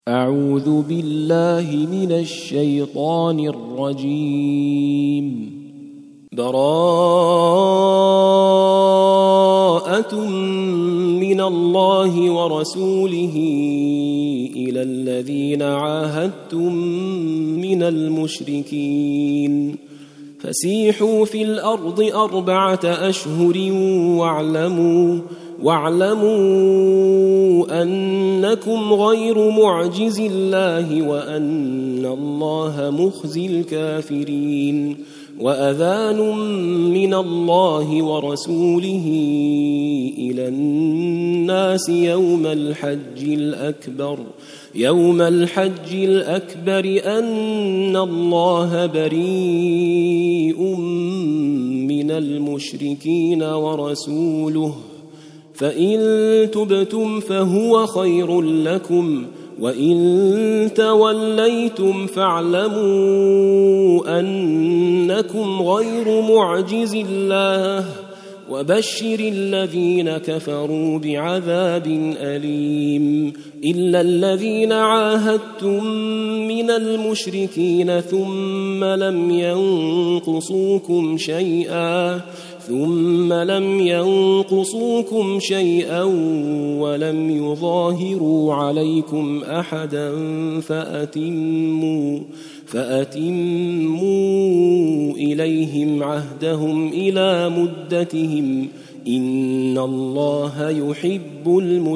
أعوذ بالله من الشيطان الرجيم. براءة من الله ورسوله إلى الذين عاهدتم من المشركين فسيحوا في الأرض 4 أشهر واعلموا أنكم غير معجز الله وأن الله مخزي الكافرين. وأذان من الله ورسوله إلى الناس يوم الحج الأكبر أن الله بريء من المشركين ورسوله، فإن تبتم فهو خير لكم، وإن توليتم فاعلموا أنكم غير معجز الله، وبشر الذين كفروا بعذاب أليم. إلا الذين عاهدتم من المشركين ثم لم ينقصوكم شيئا ولم يظاهروا عليكم أحدا فأتموا إليهم عهدهم إلى مدتهم، إن الله يحب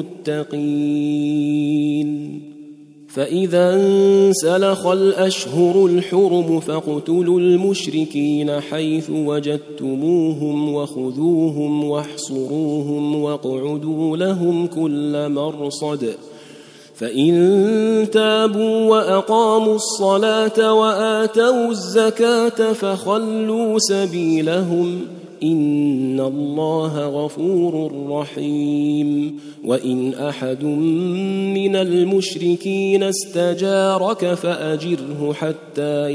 المتقين. فإذا انسلخ الأشهر الحرم فاقتلوا المشركين حيث وجدتموهم وخذوهم واحصروهم واقعدوا لهم كل مرصد، فإن تابوا وأقاموا الصلاة وآتوا الزكاة فخلوا سبيلهم، إن الله غفور رحيم. وإن أحد من المشركين استجارك فأجره حتى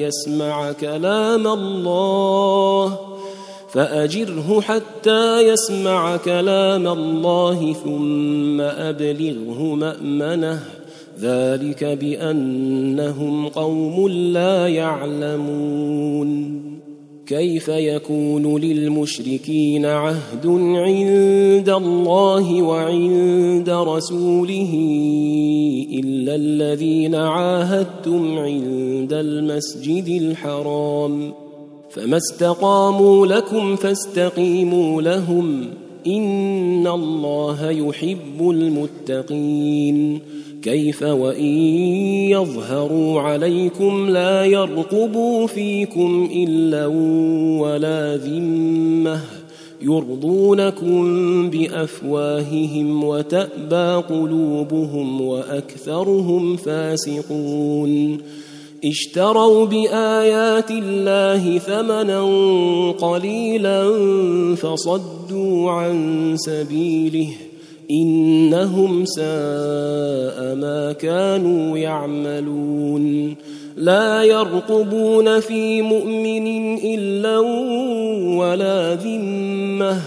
يسمع كلام الله ثم أبلغه مأمنه، ذلك بأنهم قوم لا يعلمون. كيف يكون للمشركين عهد عند الله وعند رسوله إلا الذين عاهدتم عند المسجد الحرام، فما استقاموا لكم فاستقيموا لهم، إن الله يحب المتقين. كيف وإن يظهروا عليكم لا يرقبوا فيكم إلا ولا ذمة، يرضونكم بأفواههم وتأبى قلوبهم وأكثرهم فاسقون. اشتروا بآيات الله ثمنا قليلا فصدوا عن سبيله، إنهم ساء ما كانوا يعملون. لا يرقبون في مؤمن إلا ولا ذمة،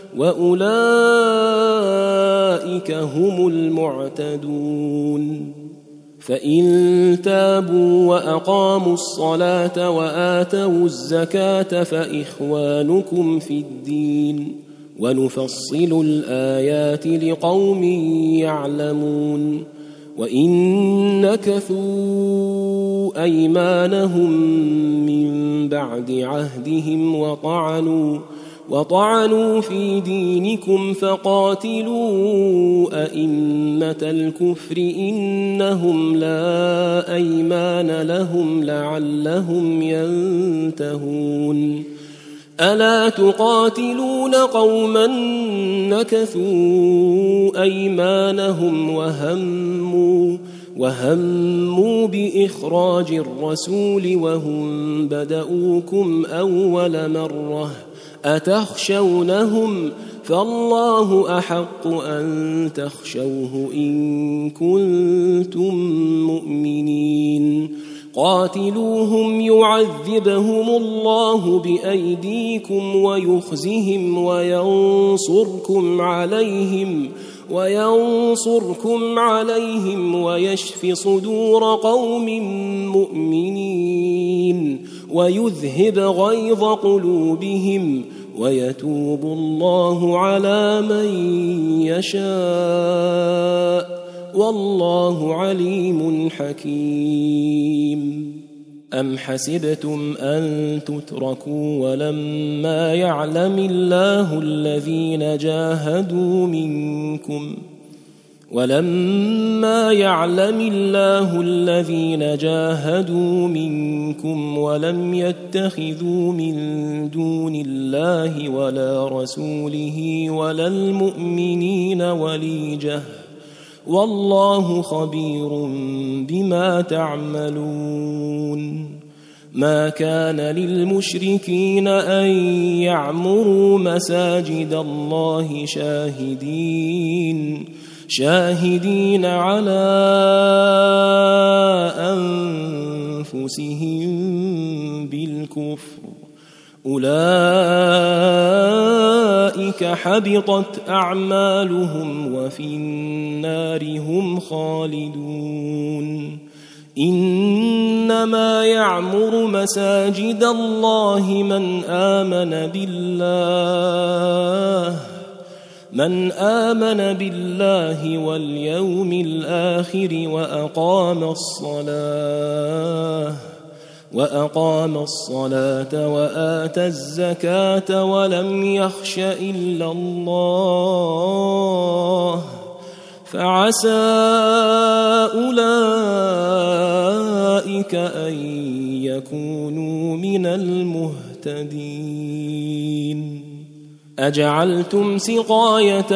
وأولئك هم المعتدون. فإن تابوا وأقاموا الصلاة وآتوا الزكاة فإخوانكم في الدين، ونفصل الآيات لقوم يعلمون. وإن نكثوا أيمانهم من بعد عهدهم وطعنوا في دينكم فقاتلوا أئمة الكفر إنهم لا أيمان لهم لعلهم ينتهون. ألا تقاتلون قوما نكثوا أيمانهم وهموا بإخراج الرسول وهم بدؤوكم أول مرة، أتخشونهم؟ فالله أحق أن تخشوه إن كنتم مؤمنين. قاتلوهم يعذبهم الله بأيديكم ويخزهم وينصركم عليهم، وينصركم عليهم ويشف صدور قوم مؤمنين ويذهب غيظ قلوبهم ويتوب الله على من يشاء والله عليم حكيم. أم حسبتم أن تتركوا ولما يعلم الله الذين جاهدوا منكم ولم يتخذوا من دون الله ولا رسوله ولا المؤمنين وليجة والله خبير بما تعملون. ما كان للمشركين أن يعمروا مساجد الله شاهدين على أنفسهم بالكفر أولئك حبطت أعمالهم وفي النار هم خالدون. إنما يعمر مساجد الله من آمن بالله واليوم الآخر وأقام الصلاة وآتى الزكاة ولم يخش إلا الله فعسى أولئك أن يكونوا من المهتدين. أجعلتم سقاية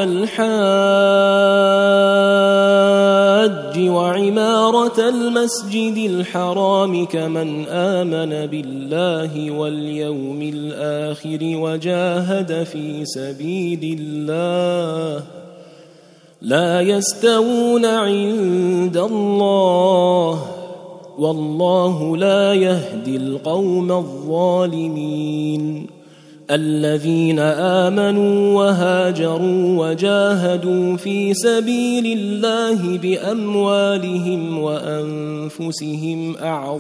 الحاج وعمارة المسجد الحرام كمن آمن بالله واليوم الآخر وجاهد في سبيل الله لا يستوون عند الله والله لا يهدي القوم الظالمين. الذين آمنوا وهاجروا وجاهدوا في سبيل الله بأموالهم وأنفسهم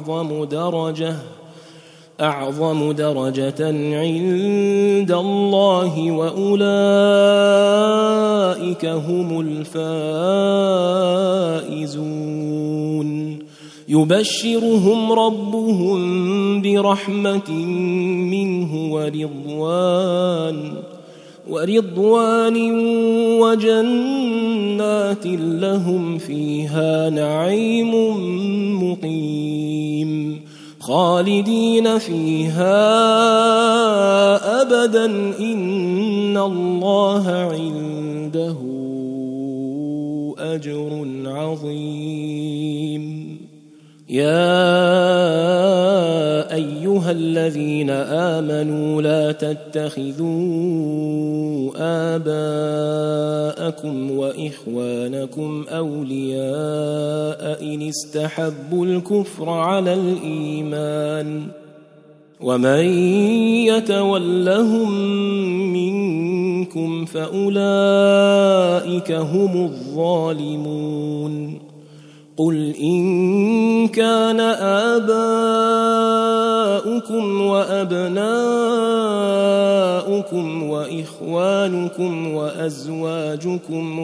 أعظم درجة عند الله وأولئك هم الفائزون. يبشرهم ربهم برحمة منه ورضوان وجنات لهم فيها نعيم مقيم خالدين فيها أبدا إن الله عنده أجر عظيم. يا أيها الذين آمنوا لا تتخذوا آباءكم وإخوانكم أولياء إن استحبوا الكفر على الإيمان ومن يتولهم منكم فأولئك هم الظالمون. قل إن كان آباؤكم وأبناؤكم وإخوانكم وأزواجكم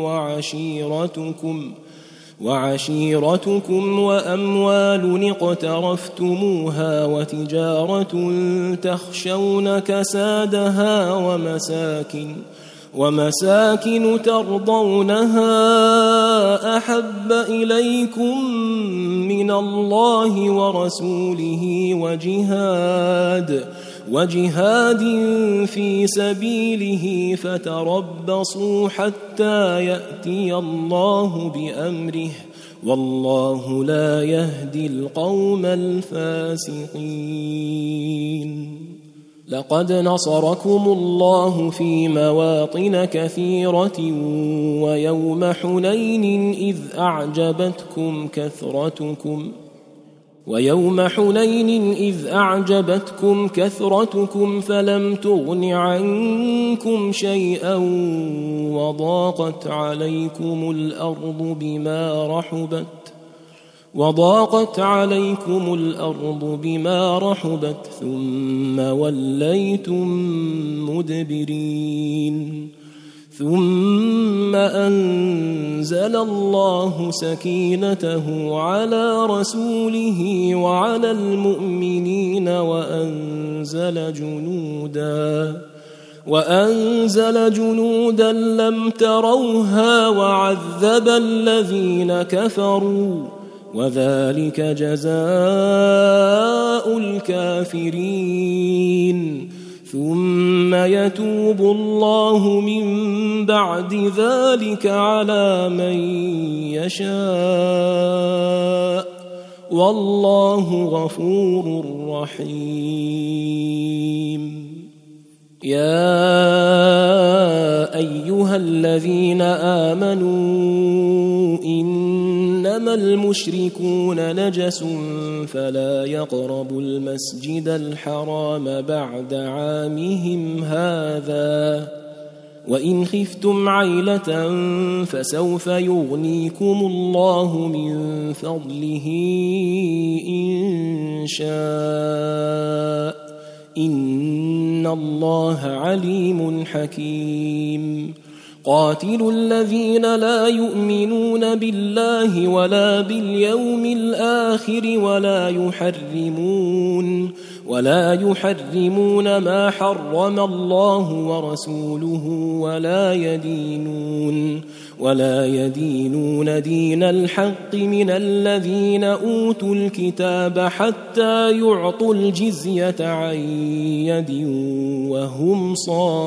وعشيرتكم وأموال اقترفتموها وتجارة تخشون كسادها ومساكن ترضونها أحب إليكم من الله ورسوله وجهاد في سبيله فتربصوا حتى يأتي الله بأمره والله لا يهدي القوم الفاسقين. لقد نصركم الله في مواطن كثيرة ويوم حنين إذ أعجبتكم ويوم حنين إذ أعجبتكم كثرتكم فلم تغن عنكم شيئا وضاقت عليكم الأرض بما رحبت ثم وليتم مدبرين ثم أنزل الله سكينته على رسوله وعلى المؤمنين وأنزل جنودا لم تروها وعذب الذين كفروا وذلك جزاء الكافرين ثم يتوب الله من بعد ذلك على من يشاء والله غفور رحيم يا أيها الذين آمنوا إنما المشركون نجس فلا يقربوا المسجد الحرام بعد عامهم هذا وإن خفتم عيلة فسوف يغنيكم الله من فضله إن شاء إن الله عليم حكيم قاتلوا الذين لا يؤمنون بالله ولا باليوم الآخر ولا يحرمون ما حرم الله ورسوله ولا يدينون دين الحق من الذين أوتوا الكتاب حتى يعطوا الجزية عن يد وهم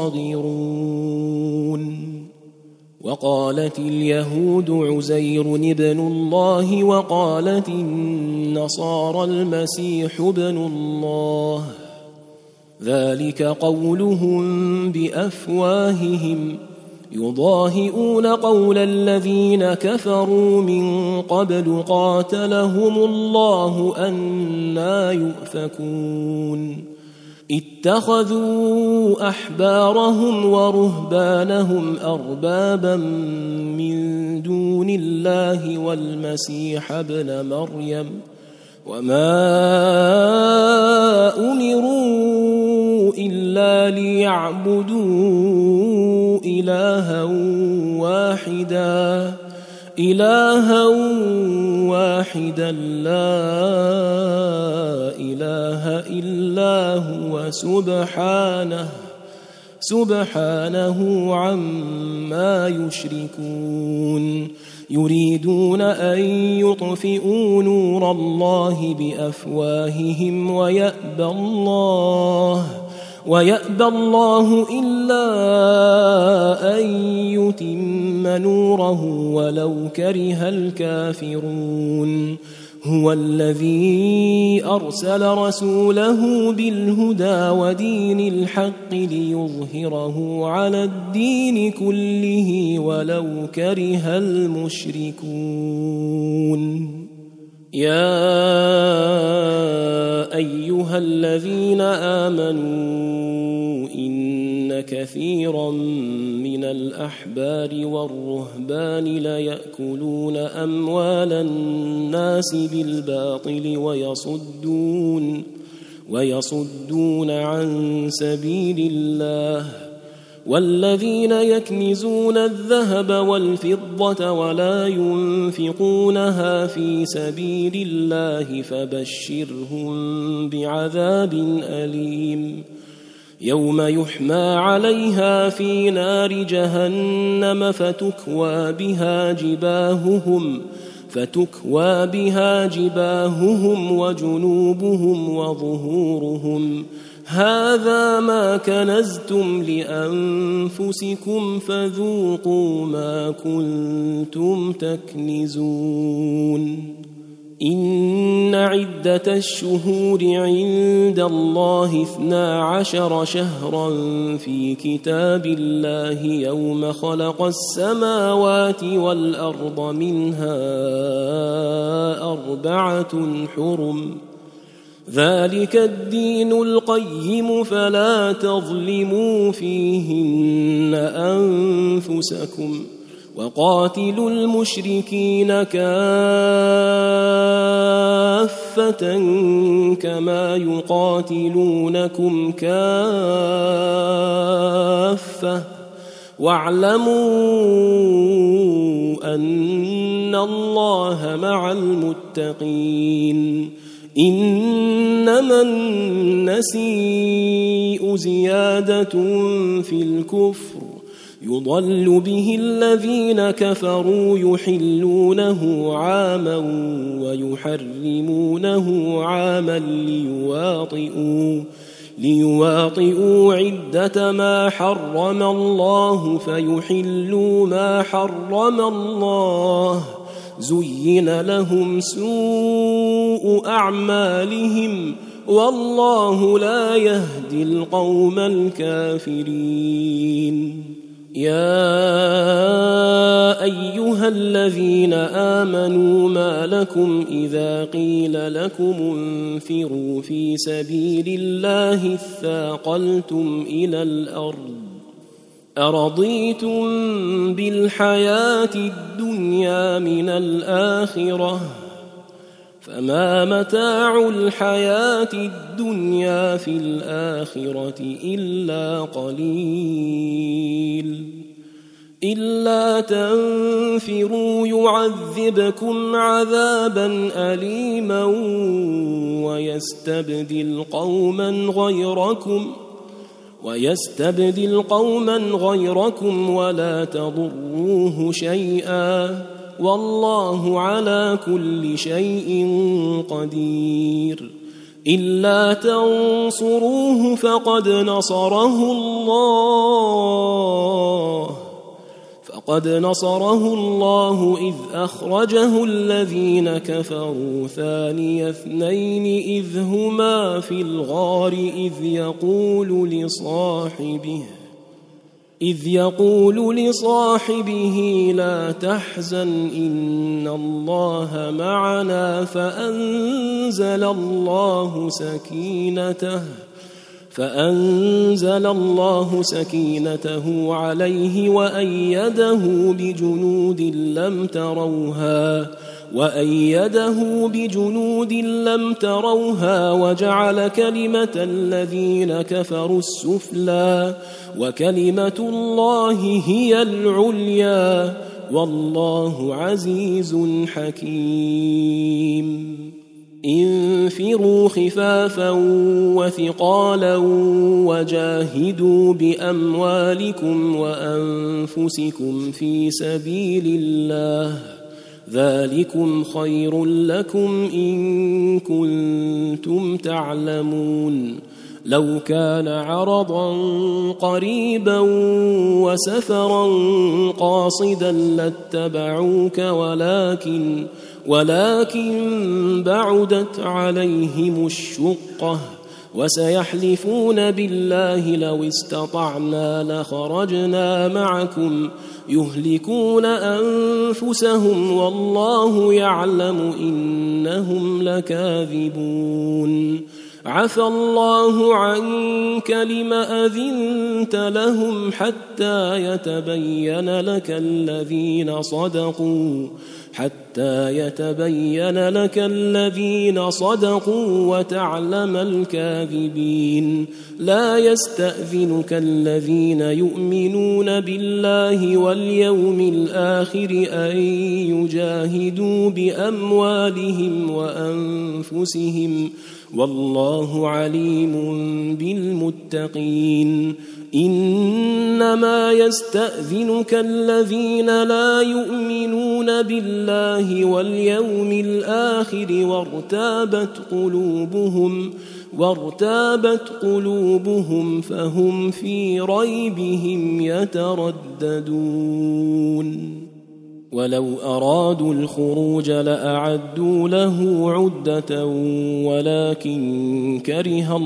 صاغرون وقالت اليهود عزير ابن الله وقالت النصارى المسيح ابن الله ذلك قولهم بأفواههم يضاهئون قول الذين كفروا من قبل قاتلهم الله أنى يؤفكون اتخذوا أحبارهم ورهبانهم أربابا من دون الله والمسيح ابن مريم وما أمروا إلا ليعبدوا إلها واحدا لا إله إلا هو سبحانه عما يشركون يريدون أن يطفئوا نور الله بأفواههم ويأبى الله إلا أن يتم نوره ولو كره الكافرون هو الذي أرسل رسوله بالهدى ودين الحق ليظهره على الدين كله ولو كره المشركون يا أيها الذين آمنوا إن كثيرا من الأحبار والرهبان ليأكلون أموال الناس بالباطل ويصدون عن سبيل الله والذين يكنزون الذهب والفضة ولا ينفقونها في سبيل الله فبشرهم بعذاب أليم يوم يحمى عليها في نار جهنم فتكوى بها جباههم وجنوبهم وظهورهم هذا ما كنزتم لأنفسكم فذوقوا ما كنتم تكنزون إن عدة الشهور عند الله 12 شهرا في كتاب الله يوم خلق السماوات والأرض منها 4 حرم ذلك الدين القيم فلا تظلموا فيهن أنفسكم وقاتلوا المشركين كافة كما يقاتلونكم كافة واعلموا أن الله مع المتقين إنما النسيء زيادة في الكفر يضل به الذين كفروا يحلونه عاما ويحرمونه عاما ليواطئوا عدة ما حرم الله فيحلوا ما حرم الله زين لهم سوء أعمالهم والله لا يهدي القوم الكافرين يا أيها الذين آمنوا ما لكم إذا قيل لكم انفروا في سبيل الله اثاقلتم إلى الأرض أرضيتم بالحياة الدنيا من الآخرة فما متاع الحياة الدنيا في الآخرة إلا قليل إلا تنفروا يعذبكم عذابا أليما ويستبدل قوما غيركم ولا تضروه شيئا والله على كل شيء قدير إلا تنصروه فقد نصره الله إذ أخرجه الذين كفروا ثاني اثنين إذ هما في الغار إذ يقول لصاحبه لا تحزن إن الله معنا فأنزل الله سكينته عليه وأيده بجنود لم تروها وجعل كلمة الذين كفروا السفلى وكلمة الله هي العليا والله عزيز حكيم انفروا خفافا وثقالا وجاهدوا بأموالكم وأنفسكم في سبيل الله ذلكم خير لكم إن كنتم تعلمون لو كان عرضا قريبا وسفرا قاصدا لاتبعوك ولكن بعدت عليهم الشقة وسيحلفون بالله لو استطعنا لخرجنا معكم يهلكون أنفسهم والله يعلم إنهم لكاذبون عفى الله عنك لم أذنت لهم حتى يتبين لك الذين صدقوا وتعلم الكاذبين لا يستأذنك الذين يؤمنون بالله واليوم الآخر أن يجاهدوا بأموالهم وأنفسهم والله عليم بالمتقين إنما يستأذنك الذين لا يؤمنون بالله واليوم الآخر وارتابت قلوبهم فهم في ريبهم يترددون ولو أرادوا الخروج لأعدوا له عدة ولكن كره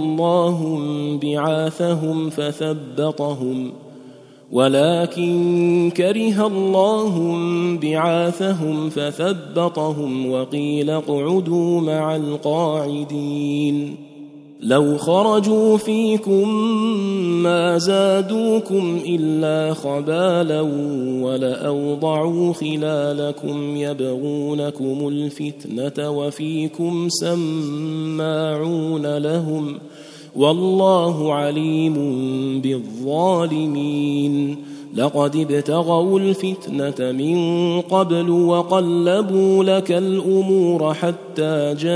الله بعاثهم فثبطهم وقيل اقعدوا مع القاعدين لو خرجوا فيكم ما زادوكم إلا خبالا ولأوضعوا خلالكم يبغونكم الفتنة وفيكم سماعون لهم والله عليم بالظالمين لقد ابتغوا الفتنة من قبل وقلبوا لك الأمور حتى جاء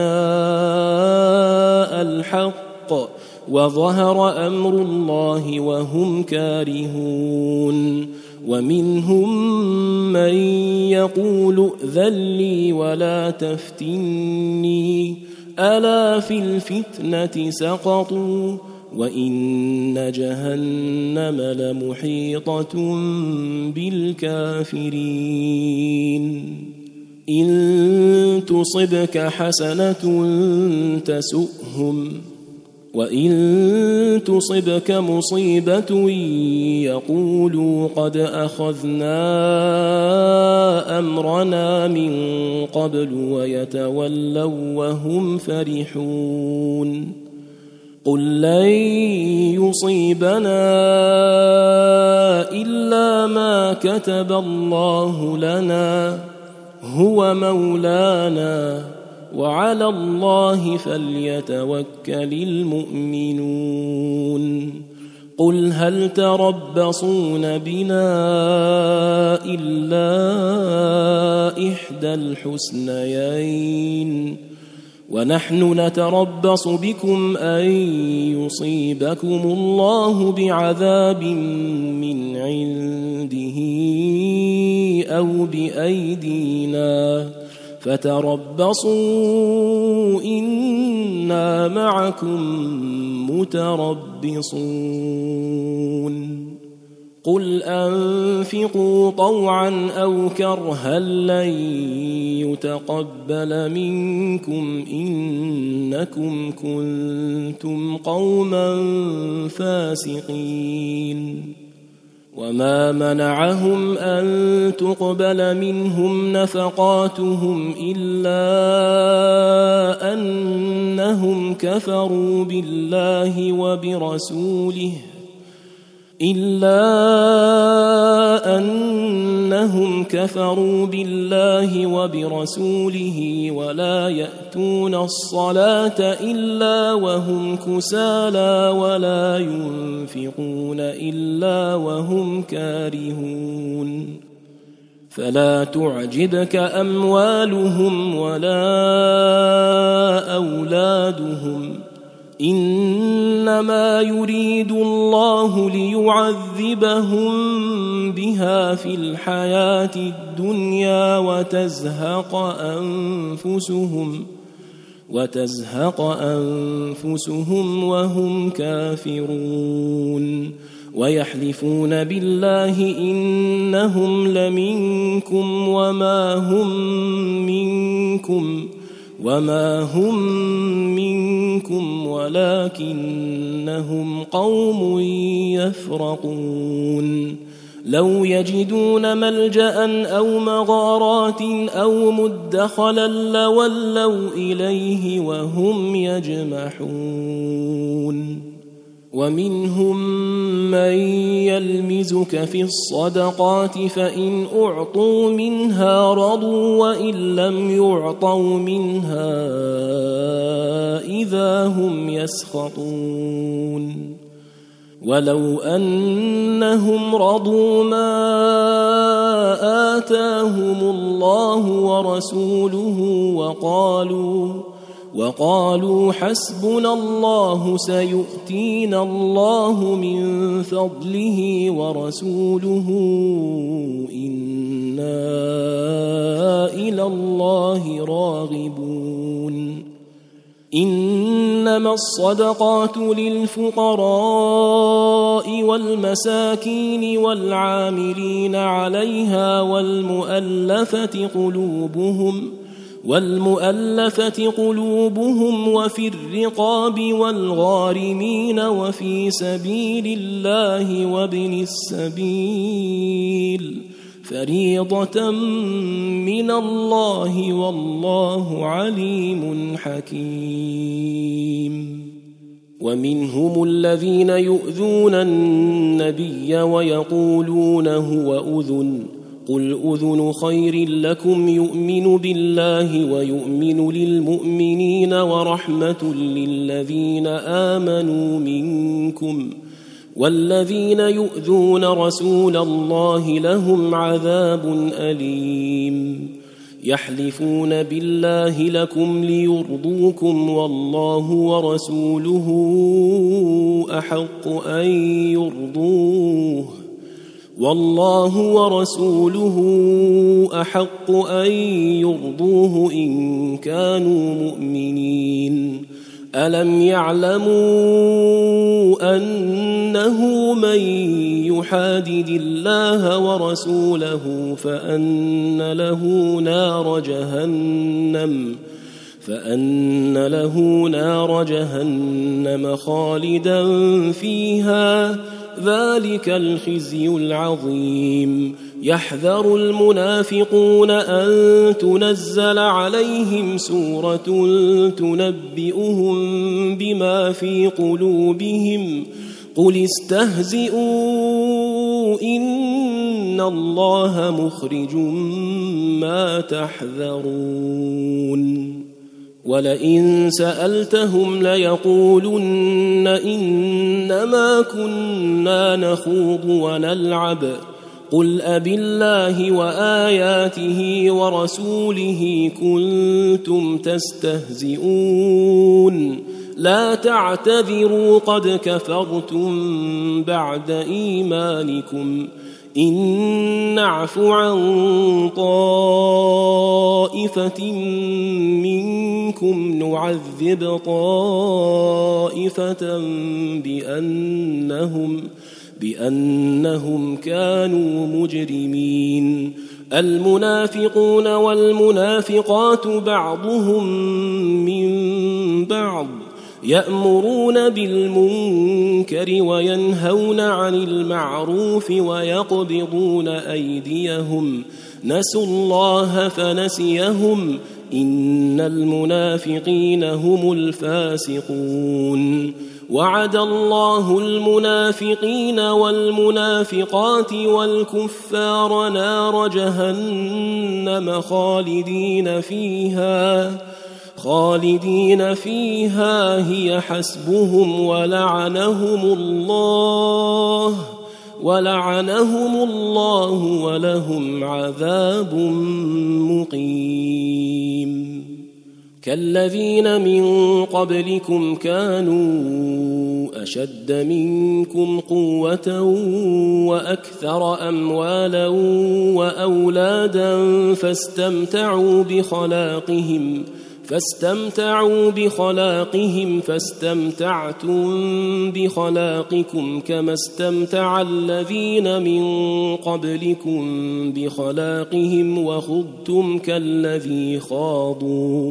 الحق وظهر أمر الله وهم كارهون ومنهم من يقول ائذن لي ولا تفتني ألا في الفتنة سقطوا وإن جهنم لمحيطة بالكافرين إن تصبك حسنة تسؤهم وإن تصبك مصيبة يقولوا قد أخذنا أمرنا من قبل ويتولوا وهم فرحون قل لن يصيبنا إلا ما كتب الله لنا هو مولانا وعلى الله فليتوكل المؤمنون قل هل تربصون بنا إلا إحدى الحسنيين ونحن نتربص بكم أن يصيبكم الله بعذاب من عنده أو بأيدينا فتربصوا إنا معكم متربصون قل أنفقوا طوعا أو كرها لن يتقبل منكم إنكم كنتم قوما فاسقين وما منعهم أن تقبل منهم نفقاتهم إلا أنهم كفروا بالله وبرسوله ولا يأتون الصلاة إلا وهم كسالى ولا ينفقون إلا وهم كارهون فلا تعجبك أموالهم ولا أولادهم إنما يريد الله ليعذبهم بها في الحياة الدنيا وتزهق أنفسهم وهم كافرون ويحلفون بالله إنهم لمنكم وما هم منكم ولكنهم قوم يفرقون لو يجدون ملجأ أو مغارات أو مدخلا لولوا إليه وهم يجمحون ومنهم من يلمزك في الصدقات فإن أعطوا منها رضوا وإن لم يعطوا منها إذا هم يسخطون ولو أنهم رضوا ما آتاهم الله ورسوله وقالوا حسبنا الله سيؤتينا الله من فضله ورسوله إنا إلى الله راغبون إنما الصدقات للفقراء والمساكين والعاملين عليها والمؤلفة قلوبهم وفي الرقاب والغارمين وفي سبيل الله وابن السبيل فريضة من الله والله عليم حكيم. ومنهم الذين يؤذون النبي ويقولون هو أذن قل أذن خير لكم يؤمن بالله ويؤمن للمؤمنين ورحمة للذين آمنوا منكم والذين يؤذون رسول الله لهم عذاب أليم. يحلفون بالله لكم ليرضوكم والله ورسوله أحق أن يرضوه إن كانوا مؤمنين. ألم يعلموا أنه من يحادد الله ورسوله فأن له نار جهنم خالدا فيها ذلك الخزي العظيم. يحذر المنافقون أن تنزل عليهم سورة تنبئهم بما في قلوبهم قل استهزئوا إن الله مخرج ما تحذرون. ولئن سألتهم ليقولن إنما كنا نخوض ونلعب قل أبالله وآياته ورسوله كنتم تستهزئون لا تعتذروا قد كفرتم بعد إيمانكم إن نعف عن طائفة منكم نعذب طائفة بأنهم كانوا مجرمين. المنافقون والمنافقات بعضهم من بعض يأمرون بالمنكر وينهون عن المعروف ويقبضون أيديهم نسوا الله فنسيهم إن المنافقين هم الفاسقون. وعد الله المنافقين والمنافقات والكفار نار جهنم خالدين فيها هي حسبهم ولعنهم الله ولهم عذاب مقيم. كالذين من قبلكم كانوا أشد منكم قوة وأكثر أموالا وأولادا فاستمتعوا بخلاقهم فاستمتعتم بخلاقكم كما استمتع الذين من قبلكم بخلاقهم وخضتم كالذي خاضوا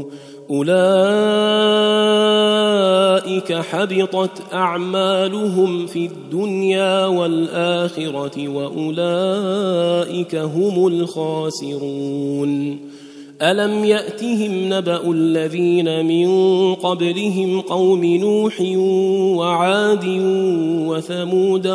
أولئك حبطت أعمالهم في الدنيا والآخرة وأولئك هم الخاسرون. ألم يأتهم نبأ الذين من قبلهم قوم نوح وعاد وثمود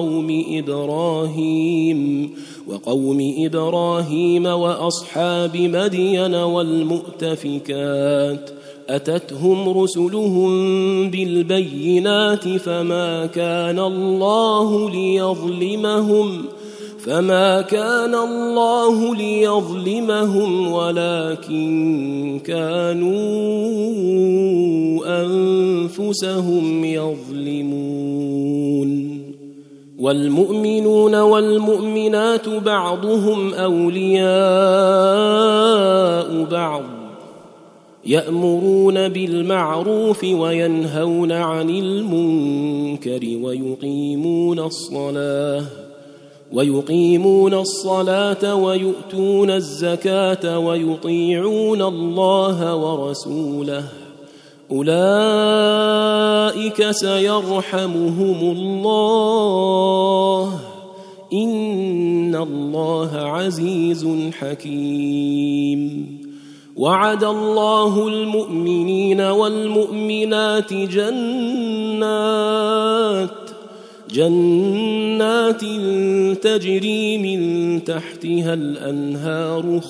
وقوم إبراهيم وأصحاب مدين والمؤتفكات أتتهم رسلهم بالبينات فما كان الله ليظلمهم ولكن كانوا أنفسهم يظلمون. والمؤمنون والمؤمنات بعضهم أولياء بعض يأمرون بالمعروف وينهون عن المنكر ويقيمون الصلاة ويؤتون الزكاة ويطيعون الله ورسوله أولئك سيرحمهم الله إن الله عزيز حكيم. وعد الله المؤمنين والمؤمنات جنات تجري من تحتها الأنهار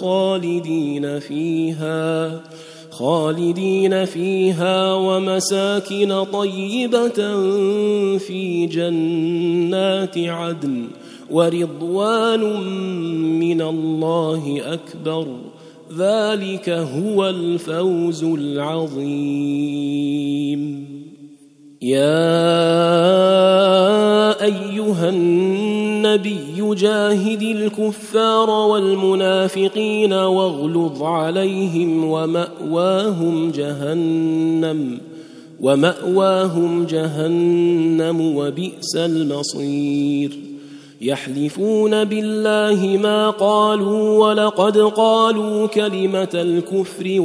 خالدين فيها ومساكن طيبة في جنات عدن ورضوان من الله أكبر ذلك هو الفوز العظيم. يا أيها النبي جاهد الكفار والمنافقين واغلظ عليهم ومأواهم جهنم وبئس المصير. يحلفون بالله ما قالوا ولقد قالوا كلمة الكفر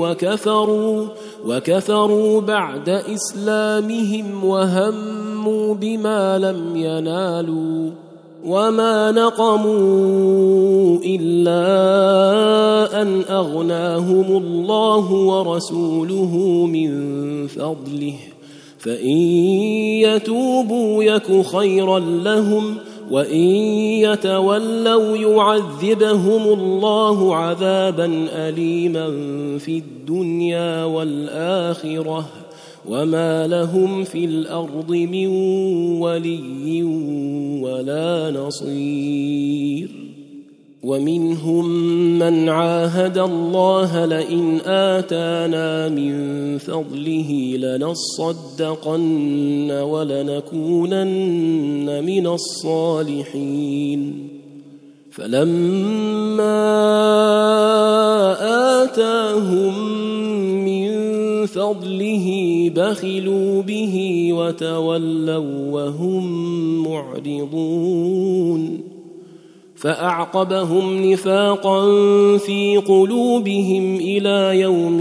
وكفروا بعد إسلامهم وهموا بما لم ينالوا وما نقموا إلا أن أغناهم الله ورسوله من فضله فإن يتوبوا يك خيرا لهم وإن يتولوا يعذبهم الله عذابا أليما في الدنيا والآخرة وما لهم في الأرض من ولي ولا نصير. ومنهم من عاهد الله لئن آتانا من فضله لنصدقن ولنكونن من الصالحين فلما آتاهم من فضله بخلوا به وتولوا وهم معرضون فأعقبهم نفاقا في قلوبهم إلى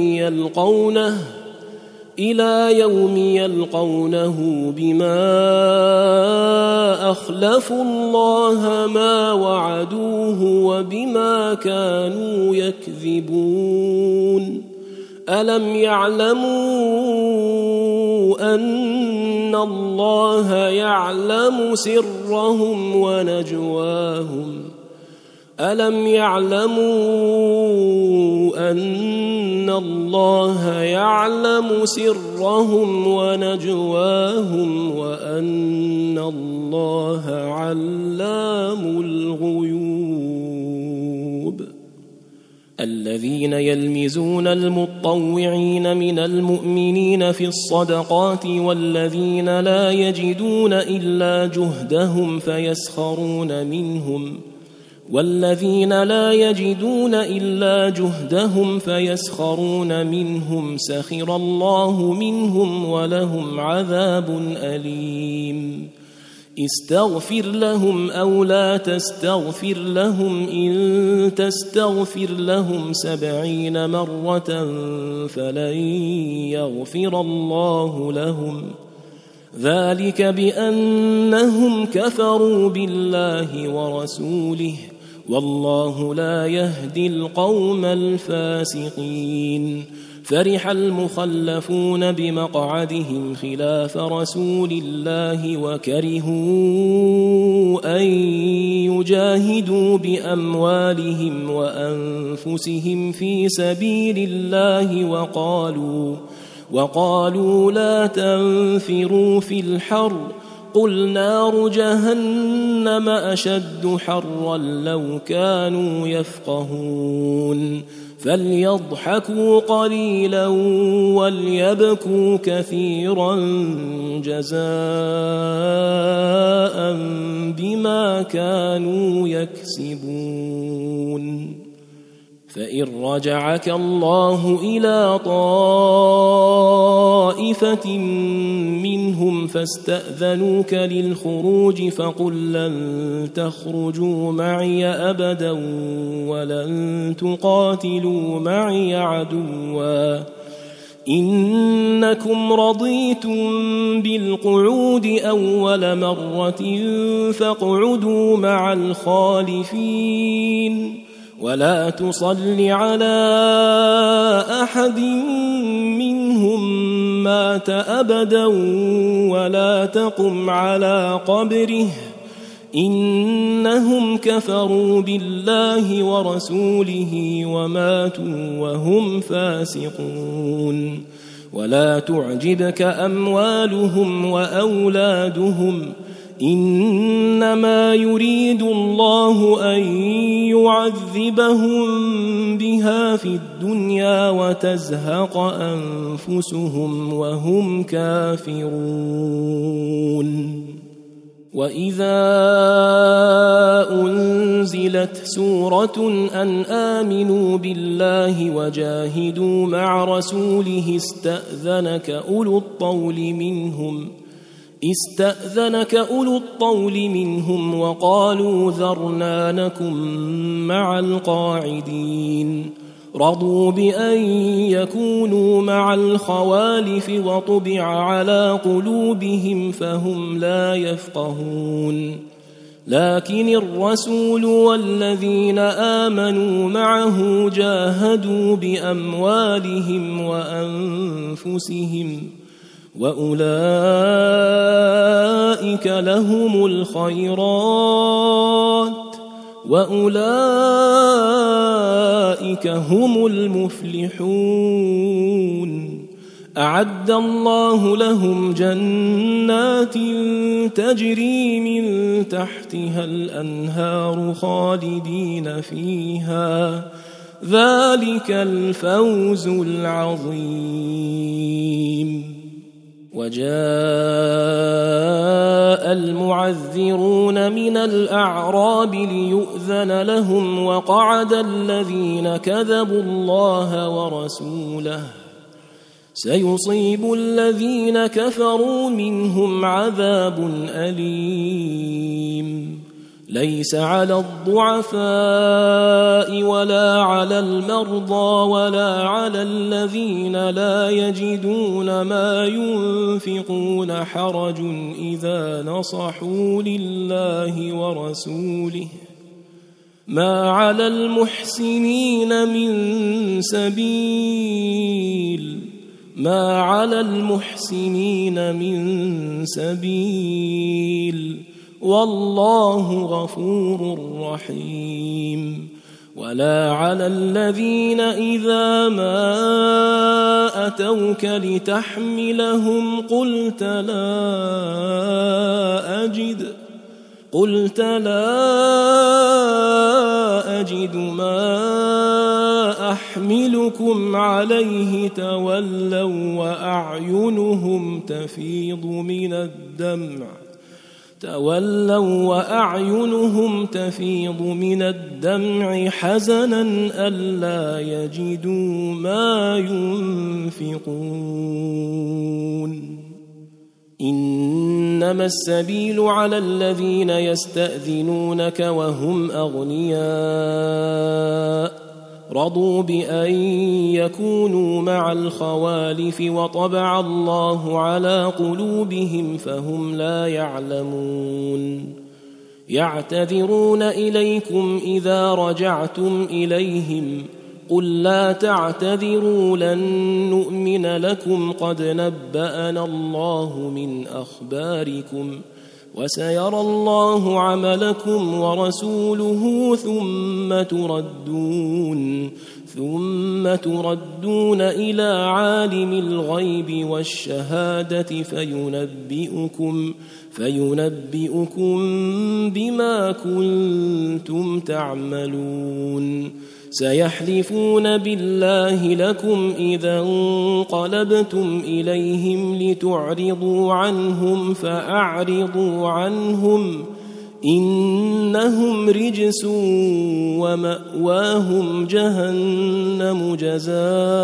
يوم يلقونه بما أخلفوا الله ما وعدوه وبما كانوا يكذبون. ألم يعلموا أن الله يعلم سرهم ونجواهم ألم يعلموا أن الله يعلم سرهم ونجواهم وأن الله علام الغيوب. الذين يلمزون المطوعين من المؤمنين في الصدقات والذين لا يجدون إلا جهدهم فيسخرون منهم سخر الله منهم ولهم عذاب أليم. استغفر لهم أو لا تستغفر لهم إن تستغفر لهم 70 مرة فلن يغفر الله لهم ذلك بأنهم كفروا بالله ورسوله والله لا يهدي القوم الفاسقين. فرح المخلفون بمقعدهم خلاف رسول الله وكرهوا أن يجاهدوا بأموالهم وأنفسهم في سبيل الله وقالوا لا تنفروا في الحر قل نار جهنم أشد حرا لو كانوا يفقهون. فليضحكوا قليلا وليبكوا كثيرا جزاء بما كانوا يكسبون. فإن رجعك الله إلى طائفة منهم فاستأذنوك للخروج فقل لن تخرجوا معي أبدا ولن تقاتلوا معي عدوا إنكم رضيتم بالقعود أول مرة فاقعدوا مع الخالفين ولا تصل على أحد منهم مات أبدا ولا تقم على قبره إنهم كفروا بالله ورسوله وماتوا وهم فاسقون ولا تعجبك أموالهم وأولادهم إنما يريد الله أن يعذبهم بها في الدنيا وتزهق أنفسهم وهم كافرون وإذا أنزلت سورة أن آمنوا بالله وجاهدوا مع رسوله استأذنك أولو الطول منهم وقالوا ذرنا نكن مع القاعدين رضوا بأن يكونوا مع الخوالف وطبع على قلوبهم فهم لا يفقهون لكن الرسول والذين آمنوا معه جاهدوا بأموالهم وأنفسهم وأولئك لهم الخيرات وأولئك هم المفلحون أعد الله لهم جنات تجري من تحتها الأنهار خالدين فيها ذلك الفوز العظيم وجاء المعذرون من الأعراب ليؤذن لهم وقعد الذين كذبوا الله ورسوله سيصيب الذين كفروا منهم عذاب أليم ليس على الضعفاء ولا على المرضى ولا على الذين لا يجدون ما ينفقون حرج إذا نصحوا لله ورسوله ما على المحسنين من سبيل والله غفور رحيم ولا على الذين إذا ما أتوك لتحملهم قلت لا أجد ما أحملكم عليه تولوا وأعينهم تفيض من الدمع حزنا ألا يجدوا ما ينفقون إنما السبيل على الذين يستأذنونك وهم أغنياء رضوا بأن يكونوا مع الخوالف وطبع الله على قلوبهم فهم لا يعلمون يعتذرون إليكم إذا رجعتم إليهم قل لا تعتذروا لن نؤمن لكم قد نبأنا الله من أخباركم وسيرى الله عملكم ورسوله ثم تردون إلى عالم الغيب والشهادة فينبئكم بما كنتم تعملون سيحلفون بالله لكم إذا انقلبتم إليهم لتعرضوا عنهم فأعرضوا عنهم إنهم رجس ومأواهم جهنم جزاء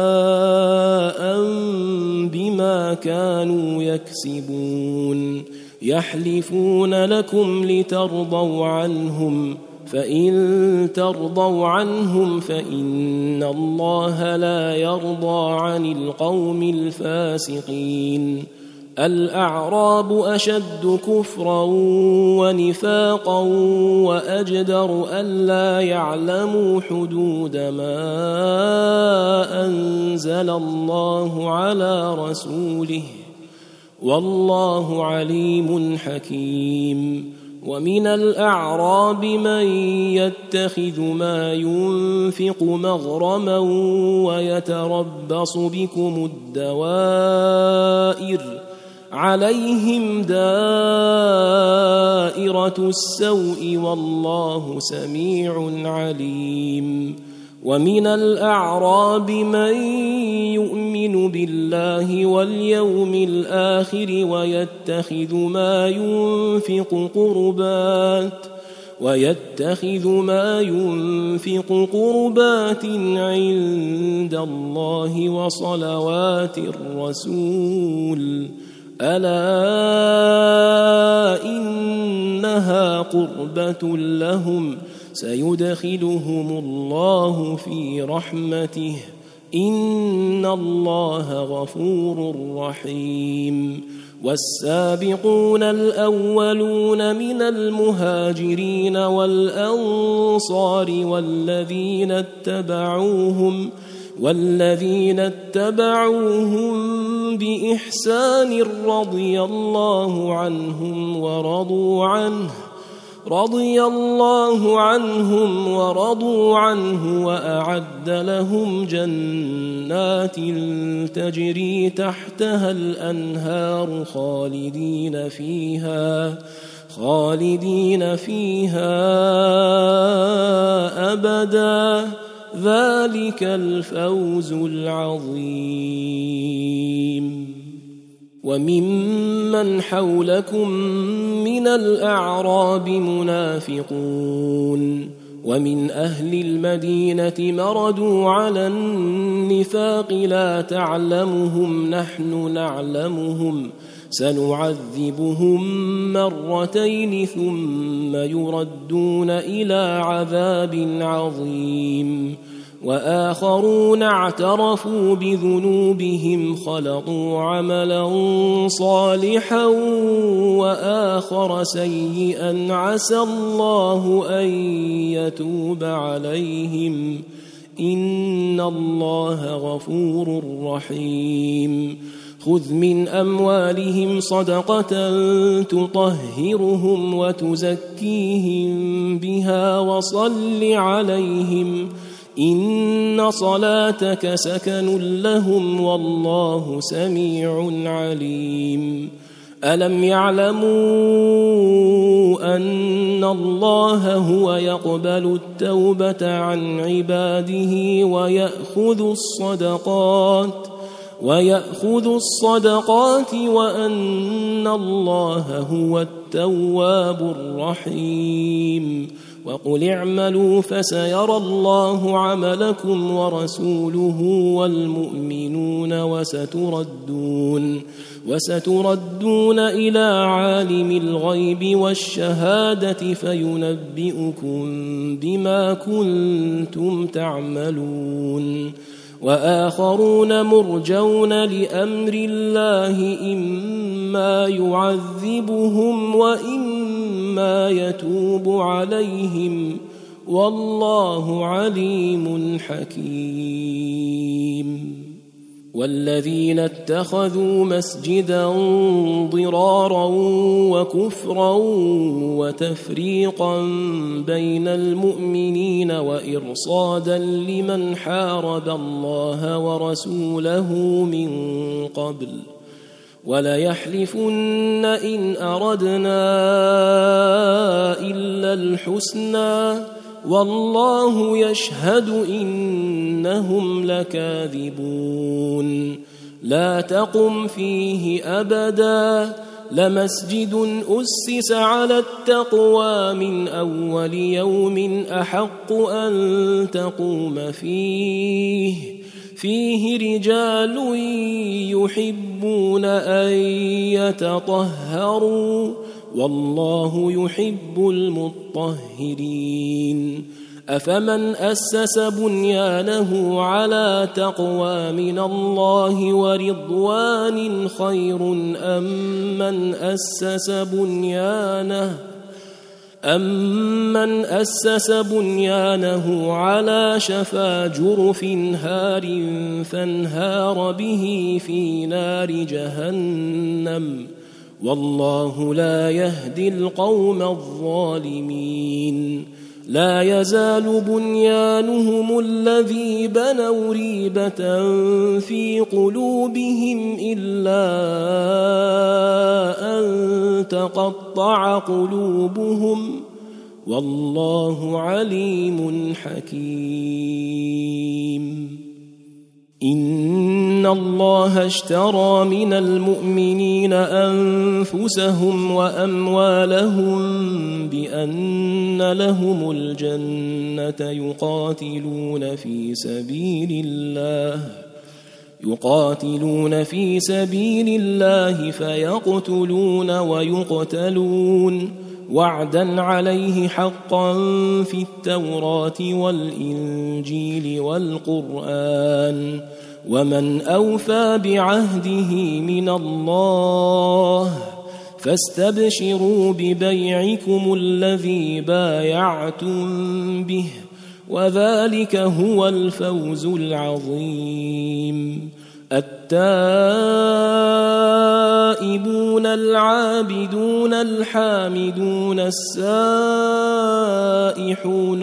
بما كانوا يكسبون يحلفون لكم لترضوا عنهم فإن ترضوا عنهم فإن الله لا يرضى عن القوم الفاسقين الأعراب أشد كفرا ونفاقا وأجدر ألا يعلموا حدود ما أنزل الله على رسوله والله عليم حكيم ومن الأعراب من يتخذ ما ينفق مغرما ويتربص بكم الدوائر عليهم دائرة السوء والله سميع عليم ومن الأعراب من يؤمن بالله واليوم الآخر ويتخذ ما ينفق قربات عند الله وصلوات الرسول ألا إنها قربة لهم سيدخلهم الله في رحمته إن الله غفور رحيم والسابقون الأولون من المهاجرين والأنصار والذين اتبعوهم بإحسان رضي الله عنهم ورضوا عنه وأعد لهم جنات تجري تحتها الأنهار خالدين فيها أبدا ذلك الفوز العظيم وممن حولكم من الأعراب منافقون ومن أهل المدينة مردوا على النفاق لا تعلمهم نحن نعلمهم سنعذبهم مرتين ثم يردون إلى عذاب عظيم وآخرون اعترفوا بذنوبهم خلطوا عملا صالحا وآخر سيئا عسى الله أن يتوب عليهم إن الله غفور رحيم خذ من أموالهم صدقة تطهرهم وتزكيهم بها وصل عليهم إن صلاتك سكن لهم والله سميع عليم ألم يعلموا أن الله هو يقبل التوبة عن عباده ويأخذ الصدقات وأن الله هو التواب الرحيم وقل اعملوا فسيرى الله عملكم ورسوله والمؤمنون وستردون إلى عالم الغيب والشهادة فينبئكم بما كنتم تعملون وآخرون مرجون لأمر الله إما يعذبهم وإما يتوب عليهم والله عليم حكيم والذين اتخذوا مسجدا ضرارا وكفرا وتفريقا بين المؤمنين وإرصادا لمن حارب الله ورسوله من قبل وليحلفن إن أردنا إلا الحسنى والله يشهد إنهم لكاذبون لا تقم فيه أبدا لمسجد أسس على التقوى من أول يوم أحق أن تقوم فيه رجال يحبون أن يتطهروا والله يحب المطهرين أفمن أسس بنيانه على تقوى من الله ورضوان خير أمن أسس بنيانه على شفا جرف هار فانهار به في نار جهنم والله لا يهدي القوم الظالمين لا يزال بنيانهم الذي بنوا ريبة في قلوبهم إلا أن تقطع قلوبهم والله عليم حكيم إن الله اشترى من المؤمنين أنفسهم وأموالهم بأن لهم الجنة يقاتلون في سبيل الله فيقتلون ويقتلون وعدا عليه حقا في التوراة والإنجيل والقرآن ومن أوفى بعهده من الله فاستبشروا ببيعكم الذي بايعتم به وذلك هو الفوز العظيم التائبون العابدون الحامدون السائحون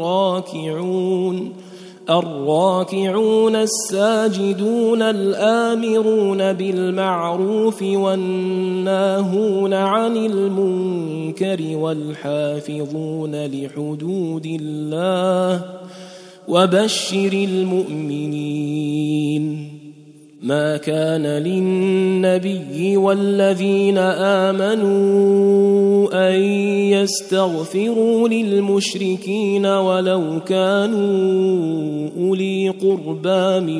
الراكعون الساجدون الآمرون بالمعروف والناهون عن المنكر والحافظون لحدود الله وبشر المؤمنين ما كان للنبي والذين آمنوا أن يستغفروا للمشركين ولو كانوا أولي قربى من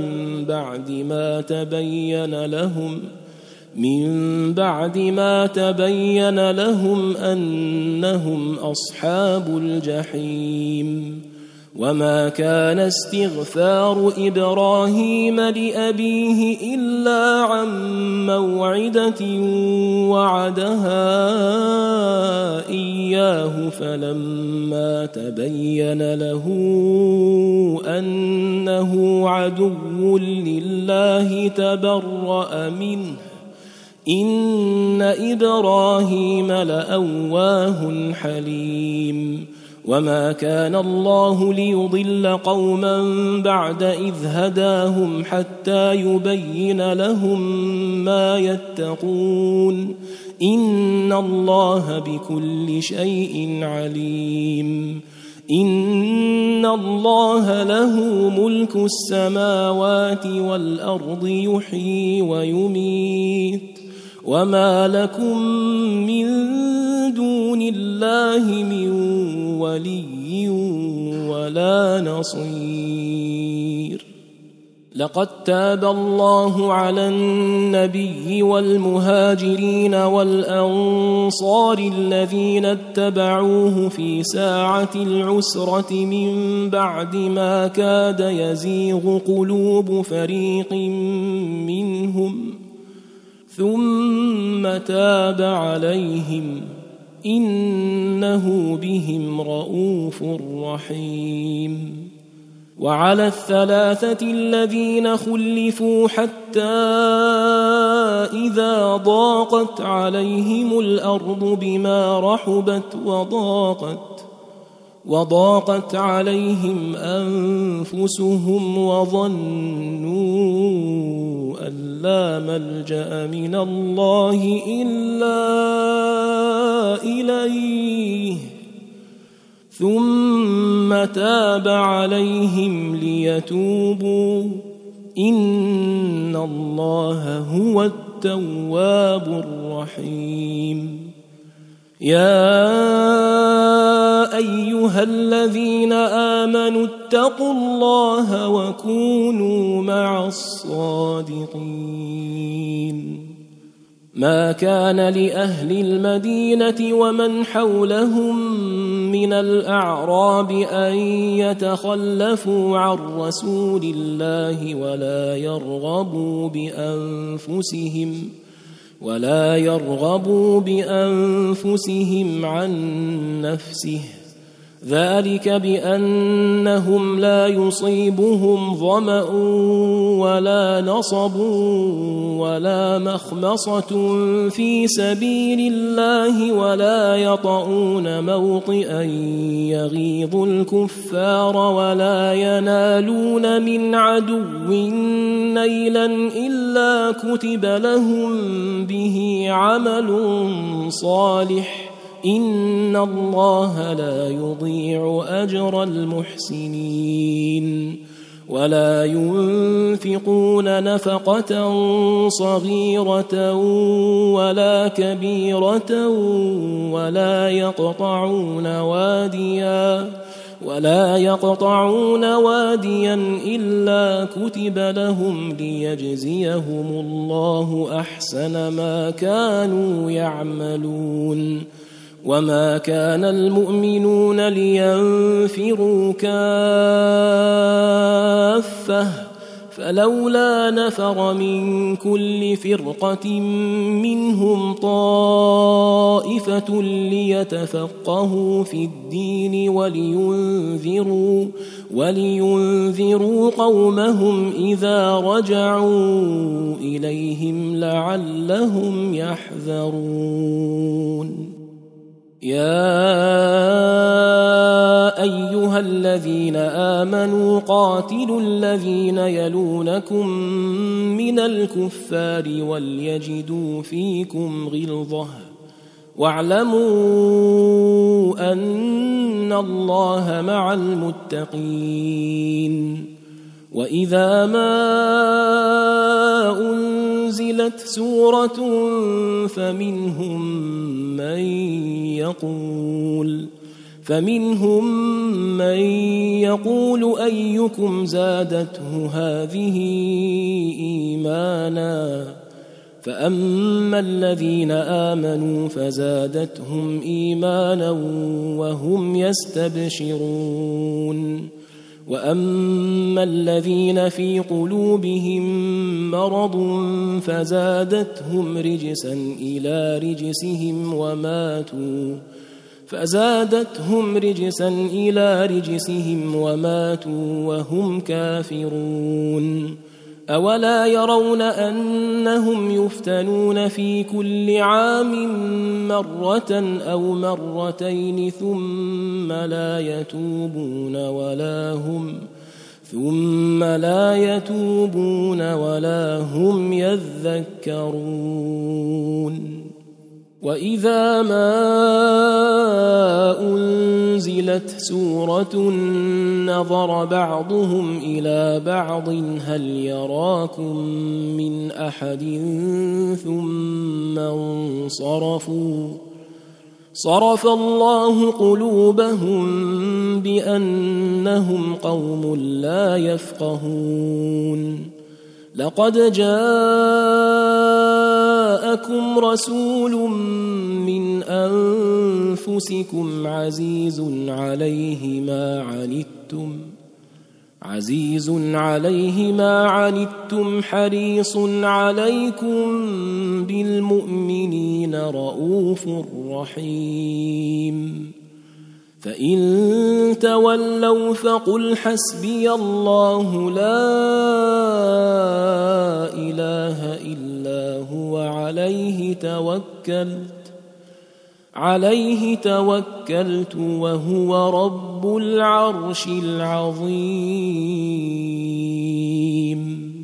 بعد ما تبين لهم أنهم أصحاب الجحيم وما كان استغفار إبراهيم لأبيه إلا عن موعدة وعدها إياه فلما تبين له أنه عدو لله تبرأ منه إن إبراهيم لأواه حليم وما كان الله ليضل قوما بعد إذ هداهم حتى يبين لهم ما يتقون إن الله بكل شيء عليم إن الله له ملك السماوات والأرض يحيي ويميت وما لكم من دون الله من ولي ولا نصير لقد تاب الله على النبي والمهاجرين والأنصار الذين اتبعوه في ساعة العسرة من بعد ما كاد يزيغ قلوب فريق منهم ثم تاب عليهم إنه بهم رءوف رحيم وعلى الثلاثة الذين خلفوا حتى إذا ضاقت عليهم الأرض بما رحبت وضاقت عليهم أنفسهم وظنوا أن لا ملجأ من الله إلا إليه ثم تاب عليهم ليتوبوا إن الله هو التواب الرحيم. يا أيها الذين آمنوا اتقوا الله وكونوا مع الصادقين. ما كان لأهل المدينة ومن حولهم من الأعراب أن يتخلفوا عن رسول الله ولا يرغبوا بأنفسهم عن نفسه، ذلك بأنهم لا يصيبهم ظمأ ولا نصب ولا مخمصة في سبيل الله ولا يطؤون موطئا يغيظ الكفار ولا ينالون من عدو نيلا إلا كتب لهم به عمل صالح، إن الله لا يضيع أجر المحسنين. ولا ينفقون نفقة صغيرة ولا كبيرة ولا يقطعون واديا إلا كتب لهم ليجزيهم الله أحسن ما كانوا يعملون. وما كان المؤمنون لينفروا كافة، فلولا نفر من كل فرقة منهم طائفة ليتفقهوا في الدين ولينذروا قومهم إذا رجعوا إليهم لعلهم يحذرون. يا أيها الذين آمنوا قاتلوا الذين يلونكم من الكفار وليجدوا فيكم غلظة واعلموا أن الله مع المتقين. وإذا ما أنزلت سورة فمنهم من يقول أيكم زادته هذه إيمانا، فأما الذين آمنوا فزادتهم إيمانا وهم يستبشرون. وأما الذين في قلوبهم مرض فزادتهم رجسا إلى رجسهم وماتوا وهم كافرون. أولا يرون أنهم يفتنون في كل عام مرة أو مرتين ثم لا يتوبون ولا هم يذكرون. وإذا ما أنزلت سورة نظر بعضهم إلى بعض هل يراكم من أحد ثم انصرفوا، صرف الله قلوبهم بأنهم قوم لا يفقهون. لقد جاءكم رسول من أنفسكم عزيز عليه ما عنتم حريص عليكم بالمؤمنين رؤوف رحيم. فإن تولوا فقل حسبي الله لا إله إلا هو عليه توكلت وهو رب العرش العظيم.